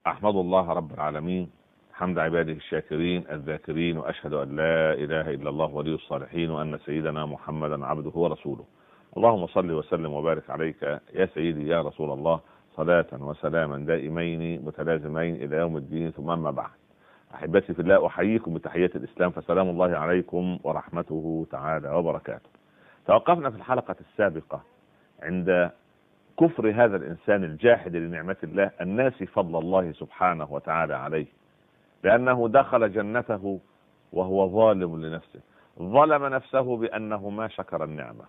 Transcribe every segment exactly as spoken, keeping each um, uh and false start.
أحمد الله رب العالمين حمد عباده الشاكرين الذاكرين، وأشهد أن لا إله إلا الله ولي الصالحين، وأن سيدنا محمدا عبده ورسوله. اللهم صل وسلم وبارك عليك يا سيدي يا رسول الله، صلاة وسلاما دائمين متلازمين إلى يوم الدين، ثم أما بعد. أحبتي في الله، أحييكم بتحية الإسلام، فسلام الله عليكم ورحمته تعالى وبركاته. توقفنا في الحلقة السابقة عند كفر هذا الإنسان الجاحد لنعمة الله الناسي فضل الله سبحانه وتعالى عليه، لأنه دخل جنته وهو ظالم لنفسه. ظلم نفسه بأنه ما شكر النعمة،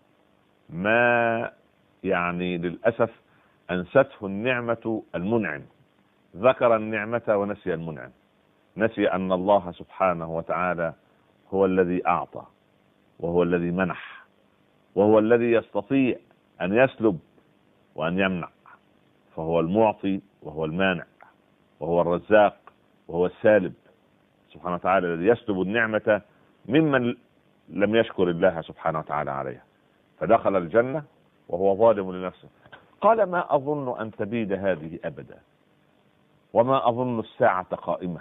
ما يعني للأسف أنسته النعمة المنعم، ذكر النعمة ونسي المنعم، نسي أن الله سبحانه وتعالى هو الذي أعطى، وهو الذي منح، وهو الذي يستطيع أن يسلب وأن يمنع، فهو المعطي وهو المانع، وهو الرزاق وهو السالب سبحانه وتعالى، الذي يسلب النعمة ممن لم يشكر الله سبحانه وتعالى عليها. فدخل الجنة وهو ظالم لنفسه. قال: ما أظن أن تبيد هذه أبدا، وما أظن الساعة قائمة.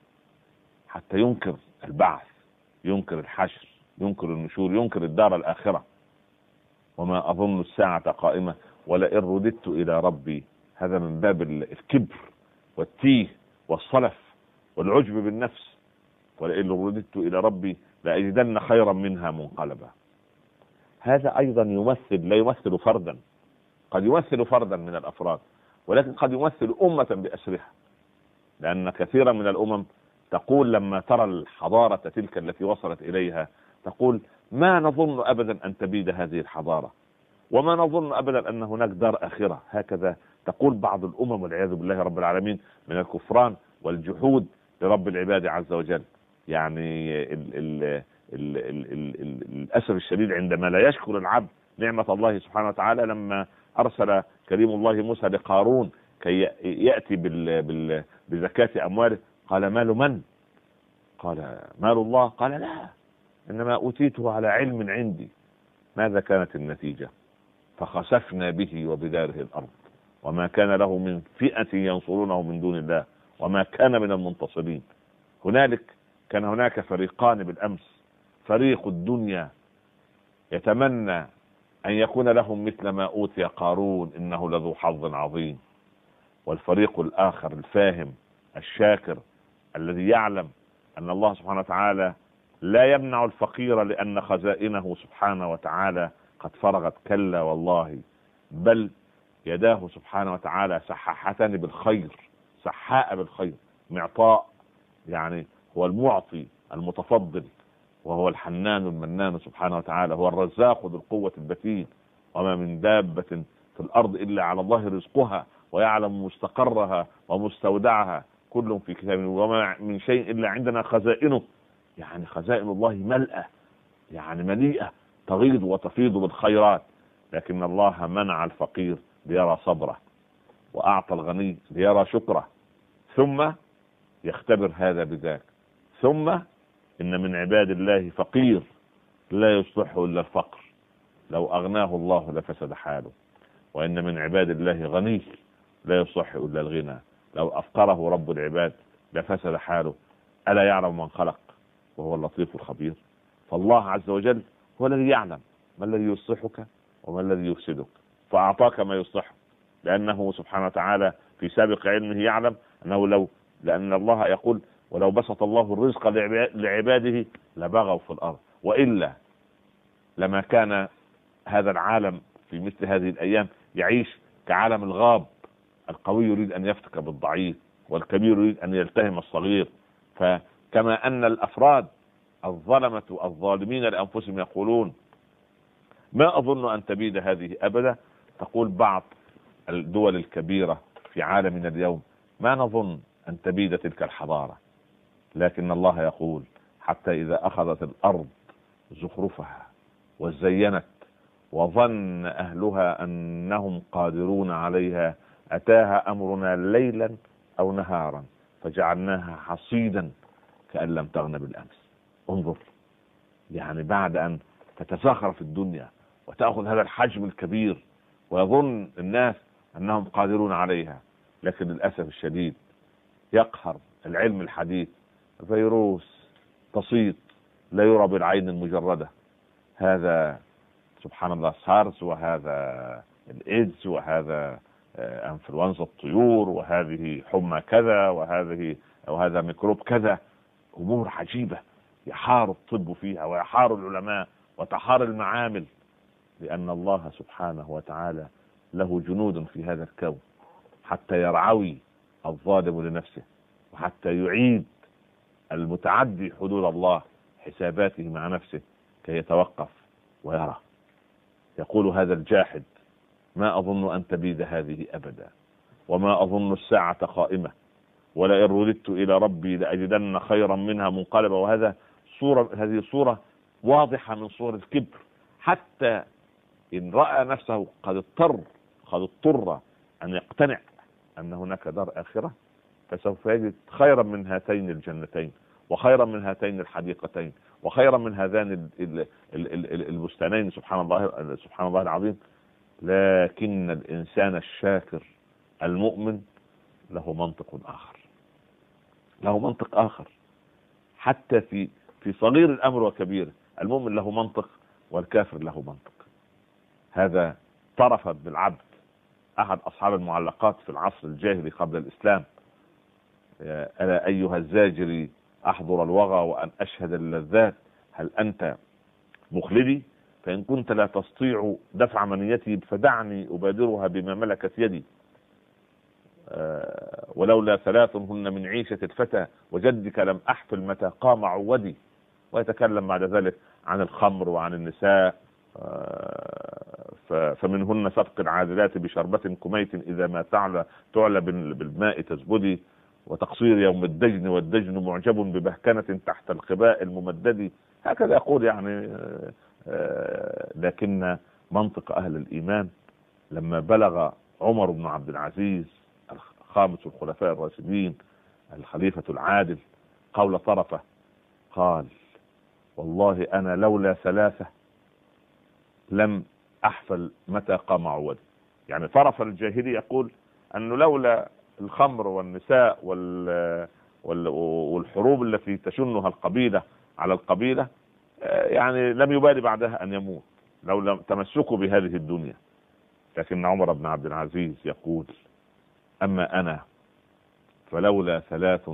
حتى ينكر البعث، ينكر الحشر، ينكر النشور، ينكر الدار الآخرة. وما أظن الساعة قائمة ولئن رددت إلى ربي. هذا من باب الكبر والتيه والصلف والعجب بالنفس. ولئن رددت إلى ربي لأجدن خيرا منها منقلبا. هذا أيضا يمثل، لا يمثل فردا، قد يمثل فردا من الأفراد، ولكن قد يمثل أمة بأسرها. لأن كثيرا من الأمم تقول لما ترى الحضارة تلك التي وصلت إليها، تقول: ما نظن أبدا أن تبيد هذه الحضارة، وما نظن أبدا أن هناك دار آخرة. هكذا تقول بعض الأمم والعياذ بالله رب العالمين، من الكفران والجحود لرب العباد عز وجل. يعني ال ال ال ال ال ال الأسف الشديد عندما لا يشكر العبد نعمة الله سبحانه وتعالى. لما أرسل كريم الله موسى لقارون كي يأتي بال بال بزكاة أمواله، قال: مال من؟ قال: مال الله. قال: لا، إنما أوتيته على علم عندي. ماذا كانت النتيجة؟ فخسفنا به وبداره الأرض، وما كان له من فئة ينصرونه من دون الله، وما كان من المنتصرين. هنالك كان هناك فريقان بالأمس: فريق الدنيا يتمنى أن يكون لهم مثل ما أوتي قارون إنه لذو حظ عظيم، والفريق الآخر الفاهم الشاكر الذي يعلم أن الله سبحانه وتعالى لا يمنع الفقير لأن خزائنه سبحانه وتعالى قد فرغت. كلا والله، بل يداه سبحانه وتعالى سحاحتان بالخير، سحاء بالخير، معطاء، يعني هو المعطي المتفضل، وهو الحنان المنان سبحانه وتعالى، هو الرزاق ذو القوة المتين. وما من دابة في الأرض إلا على الله رزقها ويعلم مستقرها ومستودعها، كل في كتاب، وما من شيء إلا عندنا خزائنه. يعني خزائن الله ملأة، يعني مليئة، تغيض وتفيض بالخيرات. لكن الله منع الفقير ليرى صبره، وأعطى الغني ليرى شكره، ثم يختبر هذا بذاك. ثم إن من عباد الله فقير لا يصلحه إلا الفقر، لو أغناه الله لفسد حاله. وإن من عباد الله غني لا يصلح إلا الغنى، لو أفقره رب العباد لفسد حاله. ألا يعلم من خلق وهو اللطيف الخبير؟ فالله عز وجل هو الذي يعلم ما الذي يصلحك وما الذي يفسدك، فأعطاك ما يصلحك، لأنه سبحانه وتعالى في سابق علمه يعلم أنه لو لأن الله يقول: ولو بسط الله الرزق لعباده لبغوا في الأرض. وإلا لما كان هذا العالم في مثل هذه الأيام يعيش كعالم الغاب، القوي يريد أن يفتك بالضعيف، والكبير يريد أن يلتهم الصغير. فكما أن الأفراد الظلمة الظالمين لأنفسهم يقولون: ما أظن أن تبيد هذه أبدا، تقول بعض الدول الكبيرة في عالمنا اليوم: ما نظن أن تبيد تلك الحضارة. لكن الله يقول: حتى إذا أخذت الأرض زخرفها وزينت وظن أهلها أنهم قادرون عليها أتاها أمرنا ليلا أو نهارا فجعلناها حصيدا كأن لم تغن بالأمس. انظر، يعني بعد أن تتزخرف الدنيا وتأخذ هذا الحجم الكبير ويظن الناس أنهم قادرون عليها، لكن للأسف الشديد يقهر العلم الحديث، فيروس بسيط لا يرى بالعين المجردة، هذا سبحان الله سارس، وهذا الإيدز، وهذا انفلونزا الطيور، وهذه حمى كذا، وهذه وهذا ميكروب كذا. امور عجيبة يحار الطب فيها ويحار العلماء وتحار المعامل، لأن الله سبحانه وتعالى له جنود في هذا الكون حتى يرعوي الظالم لنفسه، وحتى يعيد المتعدي حدود الله حساباته مع نفسه كي يتوقف ويرى. يقول هذا الجاحد: ما أظن أن تبيد هذه أبدا، وما أظن الساعة قائمة، ولئن رددت إلى ربي لأجدن خيرا منها منقلبا. وهذا صورة، هذه صورة واضحة من صور الكبر، حتى إن رأى نفسه قد اضطر قد اضطر أن يقتنع أن هناك دار آخرة، فسوف يجد خيرا من هاتين الجنتين، وخيرا من هاتين الحديقتين، وخيرا من هذان البستانين. سبحان الله سبحان الله العظيم. لكن الإنسان الشاكر المؤمن له منطق آخر، له منطق آخر حتى في في صغير الأمر وكبيره. المؤمن له منطق والكافر له منطق. هذا طرف بالعبد أحد أصحاب المعلقات في العصر الجاهلي قبل الإسلام: ألا أيها الزاجري أحضر الوغى وأن أشهد اللذات، هل أنت مخلدي؟ فإن كنت لا تستطيع دفع منيتي فدعني أبادرها بما ملكت يدي. أه ولولا ثلاث هن من عيشة الفتى، وجدك لم أحفل متى قام عودي. ويتكلم بعد ذلك عن الخمر وعن النساء، أه فمنهن سبق العادلات بشربة كميت، إذا ما تعلى تعلى بالماء تزبدي، وتقصير يوم الدجن والدجن معجب ببهكنة تحت القباء الممدد. هكذا يقول يعني. أه لكن منطق أهل الإيمان لما بلغ عمر بن عبد العزيز خامس الخلفاء الراشدين الخليفة العادل قول طرفه، قال: والله أنا لولا ثلاثة لم أحفل متى قام عودي. يعني طرف الجاهلي يقول أنه لولا الخمر والنساء والحروب التي تشنها القبيلة على القبيلة يعني لم يبالي بعدها أن يموت، لو لم تمسكوا بهذه الدنيا. لكن عمر بن عبد العزيز يقول: أما أنا فلولا ثلاث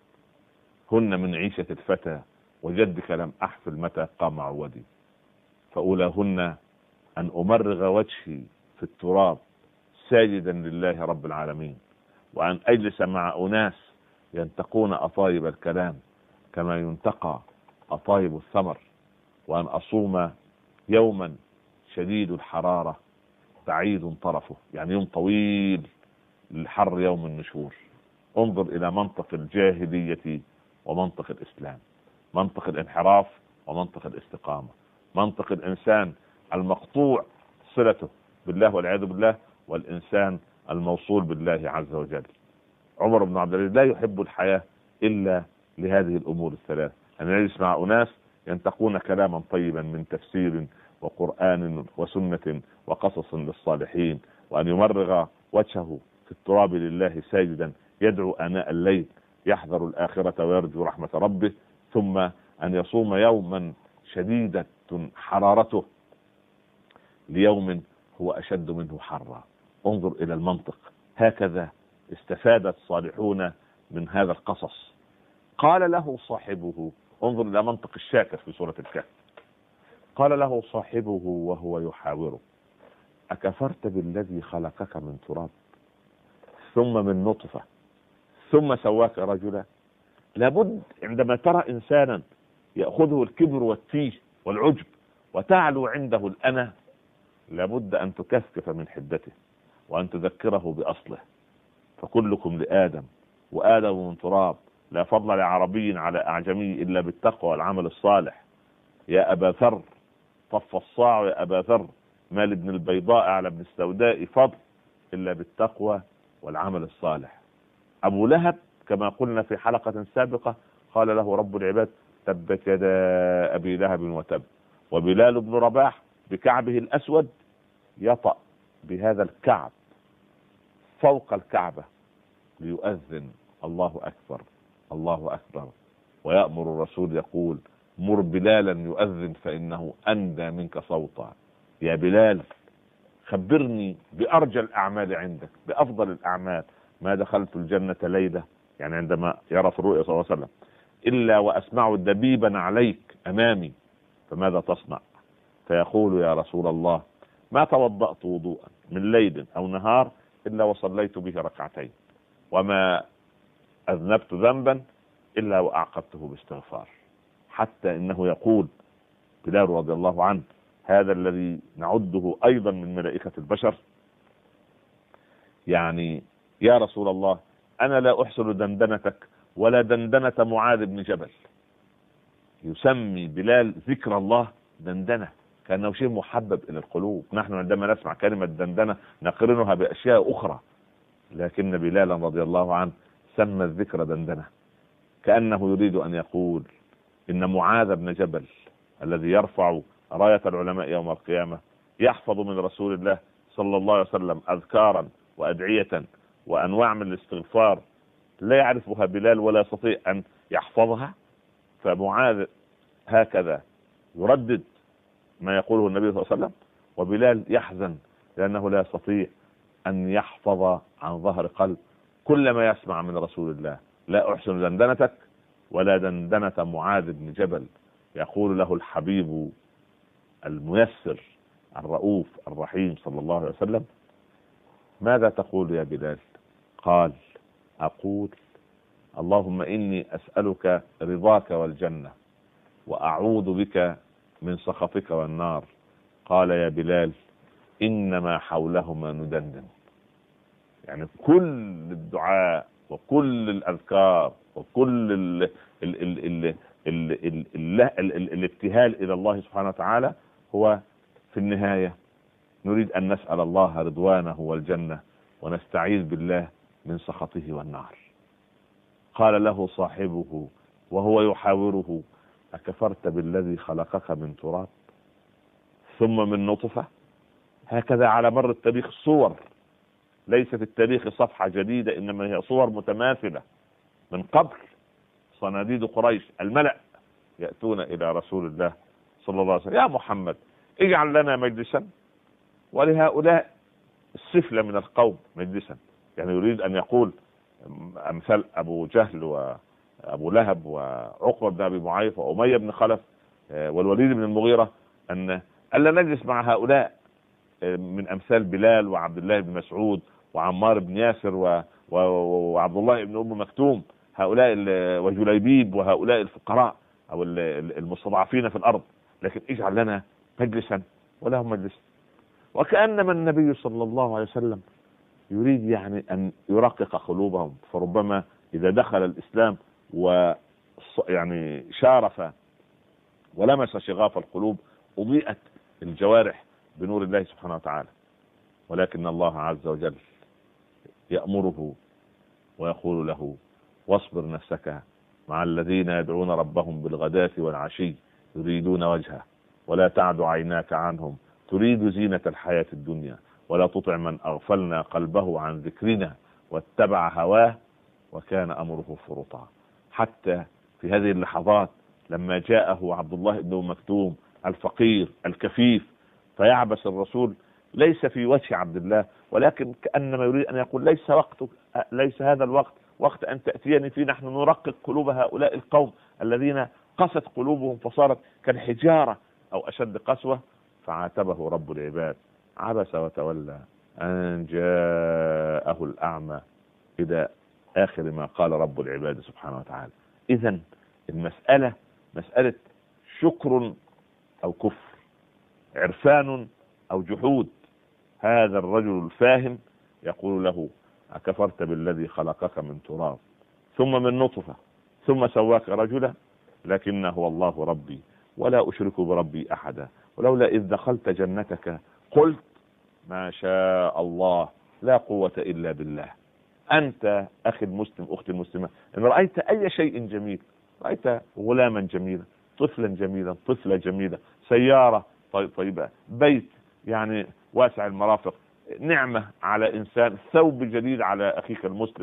هن من عيشة الفتى، وجدك لم أحفل متى قام عودي، فأولاهن أن أمرغ وجهي في التراب ساجدا لله رب العالمين، وأن أجلس مع أناس ينتقون أطايب الكلام كما ينتقى أطايب الثمر، وأن أصوم يوما شديد الحرارة بعيد طرفه، يعني يوم طويل الحر يوم النشور. انظر إلى منطق الجاهلية ومنطق الإسلام، منطق الانحراف ومنطق الاستقامة، منطق الإنسان المقطوع صلته بالله والعياذ بالله، والإنسان الموصول بالله عز وجل. عمر بن عبد العزيز لا يحب الحياة إلا لهذه الأمور الثلاث: أن يجلس مع أناس ينتقون كلاما طيبا من تفسير وقرآن وسنة وقصص للصالحين، وأن يمرغ وجهه في التراب لله ساجدا يدعو آناء الليل يحذر الآخرة ويرجو رحمة ربه، ثم أن يصوم يوما شديدة حرارته ليوم هو أشد منه حرا. انظر إلى المنطق. هكذا استفاد الصالحون من هذا القصص. قال له صاحبه، انظر إلى منطق الشاكر في سورة الكهف، قال له صاحبه وهو يحاوره: أكفرت بالذي خلقك من تراب ثم من نطفة ثم سواك رجلا؟ لابد عندما ترى إنسانا يأخذه الكبر والتيه والعجب وتعلو عنده الأنا، لابد أن تكثف من حدته وأن تذكره بأصله. فكلكم لآدم وآدم من تراب، لا فضل لعربي على أعجمي إلا بالتقوى والعمل الصالح. يا أبا ذر طف الصاع يا أبا ذر، ما لابن البيضاء على ابن السوداء فضل إلا بالتقوى والعمل الصالح. أبو لهب كما قلنا في حلقة سابقة قال له رب العباد: تبت يدا أبي لهب وتب. وبلال بن رباح بكعبه الأسود يطأ بهذا الكعب فوق الكعبة ليؤذن الله أكبر الله أكبر. ويأمر الرسول يقول مر بلالا يؤذن فإنه أندى منك صوتا. يا بلال خبرني بأرجى الأعمال عندك، بأفضل الأعمال. ما دخلت الجنة ليلة، يعني عندما يرى في الرؤيا صلى الله عليه وسلم، إلا وأسمع دبيبا عليك أمامي، فماذا تصنع؟ فيقول يا رسول الله ما توضأت وضوءا من ليل أو نهار إلا وصليت به ركعتين، وما أذنبت ذنبا إلا وأعقبته باستغفار. حتى إنه يقول بلال رضي الله عنه، هذا الذي نعده أيضا من ملائكة البشر، يعني يا رسول الله أنا لا أحسن دندنتك ولا دندنة معاذ بن جبل. يسمي بلال ذكر الله دندنة، كأنه شيء محبب إلى القلوب. نحن عندما نسمع كلمة دندنة نقرنها بأشياء أخرى، لكن بلالا رضي الله عنه سمى الذكر دندنة، كأنه يريد أن يقول إن معاذ بن جبل الذي يرفع راية العلماء يوم القيامة يحفظ من رسول الله صلى الله عليه وسلم أذكارا وأدعية وأنواع من الاستغفار لا يعرفها بلال ولا يستطيع أن يحفظها. فمعاذ هكذا يردد ما يقوله النبي صلى الله عليه وسلم، وبلال يحزن لأنه لا يستطيع أن يحفظ عن ظهر قلب كل ما يسمع من رسول الله. لا أحسن دندنتك ولا دندنة معاذ بن جبل. يقول له الحبيب الميسر الرؤوف الرحيم صلى الله عليه وسلم ماذا تقول يا بلال؟ قال أقول اللهم إني أسألك رضاك والجنة وأعوذ بك من سخطك والنار. قال يا بلال إنما حولهما ندندن. يعني كل الدعاء وكل الأذكار وكل ال ال ال ال ال ال ال ال الابتهال إلى الله سبحانه وتعالى هو في النهاية نريد أن نسأل الله رضوانه والجنة ونستعيذ بالله من سخطه والنار. قال له صاحبه وهو يحاوره أكفرت بالذي خلقك من تراب ثم من نطفة؟ هكذا على مر التاريخ صور، ليس في التاريخ صفحة جديدة، إنما هي صور متماثلة من قبل. صناديد قريش الملأ يأتون إلى رسول الله صلى الله عليه وسلم يا محمد اجعل لنا مجلسا ولهؤلاء السفلى من القوم مجلسا. يعني يريد أن يقول أمثال أبو جهل وأبو لهب وعقبة بن أبي معيط وأمية بن خلف والوليد بن المغيرة أن ألا نجلس مع هؤلاء من أمثال بلال وعبد الله بن مسعود وعمار بن ياسر و... و... وعبد الله بن أم مكتوم، هؤلاء وجليبيب وهؤلاء الفقراء أو المستضعفين في الأرض، لكن اجعل لنا مجلسا ولهم مجلس. وكأنما النبي صلى الله عليه وسلم يريد يعني أن يرقق قلوبهم، فربما إذا دخل الإسلام و يعني شارف ولمس شغاف القلوب أضيئت الجوارح بنور الله سبحانه وتعالى. ولكن الله عز وجل يأمره ويقول له واصبر نفسك مع الذين يدعون ربهم بالغداة والعشي يريدون وجهه ولا تعد عيناك عنهم تريد زينة الحياة الدنيا ولا تطع من أغفلنا قلبه عن ذكرنا واتبع هواه وكان أمره فرطا. حتى في هذه اللحظات لما جاءه عبد الله بن مكتوم الفقير الكفيف فيعبس الرسول ليس في وجه عبد الله، ولكن كأنما يريد أن يقول ليس وقت ليس هذا الوقت وقت أن تأتيني فيه، نحن نرقق قلوب هؤلاء القوم الذين قست قلوبهم فصارت كالحجارة أو أشد قسوة. فعاتبه رب العباد عبس وتولى أن جاءه الأعمى إلى آخر ما قال رب العباد سبحانه وتعالى. إذن المسألة مسألة شكر أو كفر، عرفان أو جحود. هذا الرجل الفاهم يقول له أكفرت بالذي خلقك من تراب ثم من نطفة ثم سواك رجلا لكنه هو الله ربي ولا أشرك بربي أحدا ولولا إذ دخلت جنتك قلت ما شاء الله لا قوة إلا بالله. أنت أخي المسلم أختي المسلمة إن رأيت أي شيء جميل، رأيت غلاما جميلا طفلا جميلا طفلة جميلة سيارة طيبة بيت يعني واسع المرافق نعمة على إنسان ثوب جديد على أخيك المسلم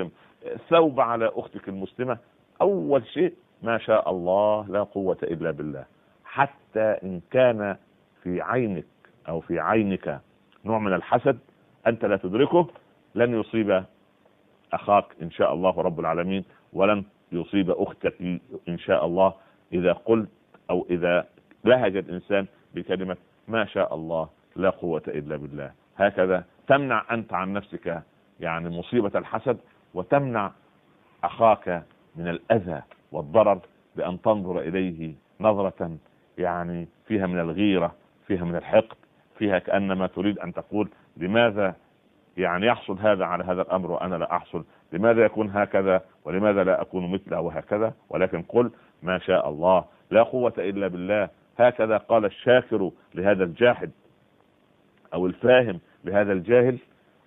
ثوب على اختك المسلمة، اول شيء ما شاء الله لا قوة الا بالله. حتى ان كان في عينك او في عينك نوع من الحسد انت لا تدركه، لن يصيب اخاك ان شاء الله رب العالمين، ولن يصيب اختك ان شاء الله، اذا قلت او اذا لهج الانسان بكلمة ما شاء الله لا قوة الا بالله. هكذا تمنع انت عن نفسك يعني مصيبة الحسد، وتمنع اخاك من الاذى والضرر بان تنظر اليه نظرة يعني فيها من الغيرة، فيها من الحقد، فيها كأنما تريد ان تقول لماذا يعني يحصل هذا على هذا الامر وانا لا احصل، لماذا يكون هكذا ولماذا لا اكون مثله وهكذا. ولكن قل ما شاء الله لا قوة الا بالله. هكذا قال الشاكر لهذا الجاحد او الفاهم لهذا الجاهل: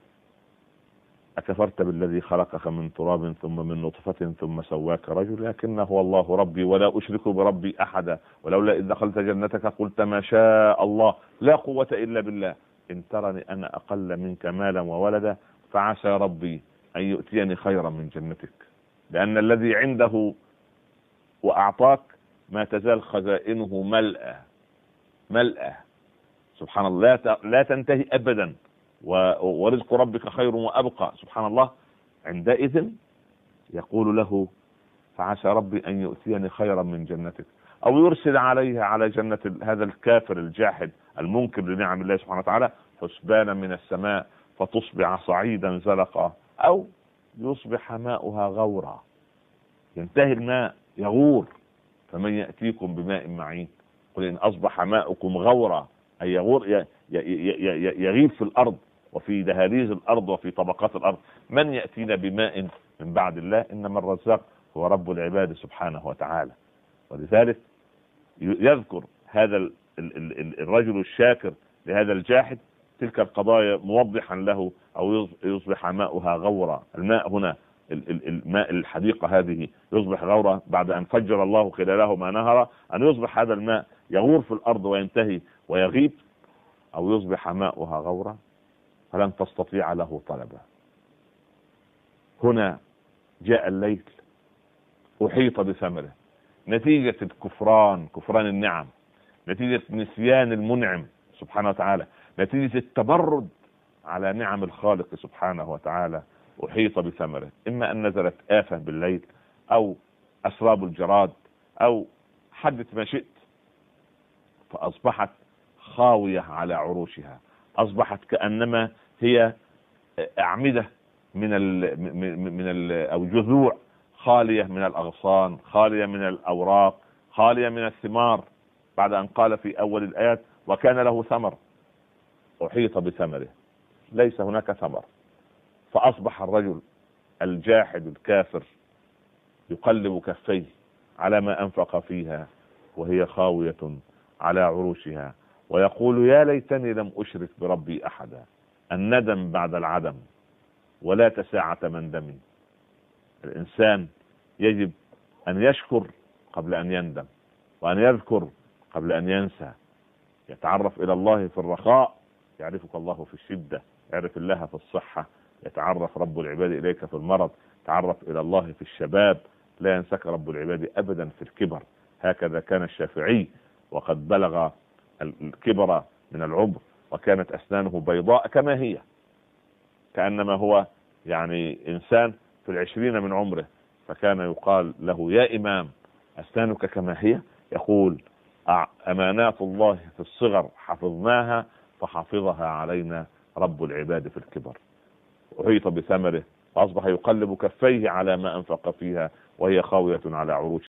أكفرت بالذي خلقك من تراب ثم من نطفة ثم سواك رجل، لكنه هو الله ربي ولا أشرك بربي أحدا، ولولا إذ دخلت جنتك قلت ما شاء الله لا قوة إلا بالله، إن ترني أنا أقل منك مالا وولدا فعسى ربي أن يؤتيني خيرا من جنتك، لأن الذي عنده وأعطاك ما تزال خزائنه ملأة ملأة سبحان الله، لا تنتهي أبدا، ورزق ربك خير وأبقى سبحان الله. عندئذ يقول له فعسى ربي أن يؤتيني خيرا من جنتك، أو يرسل عليها على جنة هذا الكافر الجاحد المنكر لنعم الله سبحانه وتعالى حسبانا من السماء فتصبح صعيدا زلقا، أو يصبح ماؤها غورا، ينتهي الماء يغور، فمن يأتيكم بماء معين. قل إن أصبح ماؤكم غورا أي يغور يغيب في الأرض وفي دهاليز الأرض وفي طبقات الأرض، من يأتينا بماء من بعد الله؟ إنما الرزاق هو رب العباد سبحانه وتعالى. ولذلك يذكر هذا الرجل الشاكر لهذا الجاحد تلك القضايا موضحا له، أو يصبح ماؤها غورا. الماء هنا الماء الحديقة هذه يصبح غورا بعد أن فجر الله خلاله ما نهر، أن يصبح هذا الماء يغور في الأرض وينتهي ويغيب، أو يصبح ماؤها غورا فلن تستطيع له طلبا. هنا جاء الليل أحيط بثمره، نتيجة الكفران كفران النعم، نتيجة نسيان المنعم سبحانه وتعالى، نتيجة التبرد على نعم الخالق سبحانه وتعالى، أحيط بثمره. إما أن نزلت آفة بالليل، أو أسراب الجراد، أو حدث ما شئت، فأصبحت خاوية على عروشها، أصبحت كأنما هي أعمدة من ال من ال أو جذوع خالية من الأغصان، خالية من الأوراق، خالية من الثمار، بعد أن قال في أول الآيات وكان له ثمر. أحيط بثمره، ليس هناك ثمر، فأصبح الرجل الجاحد الكافر يقلب كفيه على ما أنفق فيها وهي خاوية على عروشها، ويقول يا ليتني لم أشرك بربي أحدا. الندم بعد العدم ولا تساعة من دمي. الإنسان يجب أن يشكر قبل أن يندم، وأن يذكر قبل أن ينسى. يتعرف إلى الله في الرخاء يعرفك الله في الشدة، يعرف الله في الصحة، يتعرف رب العباد إليك في المرض، تعرف إلى الله في الشباب، لا ينسك رب العباد أبدا في الكبر. هكذا كان الشافعي وقد بلغ الكبر من العمر وكانت أسنانه بيضاء كما هي، كأنما هو يعني إنسان في العشرين من عمره، فكان يقال له يا إمام أسنانك كما هي؟ يقول أمانات الله في الصغر حفظناها فحفظها علينا رب العباد في الكبر. أحيط بثمره فأصبح يقلب كفيه على ما أنفق فيها وهي خاوية على عروش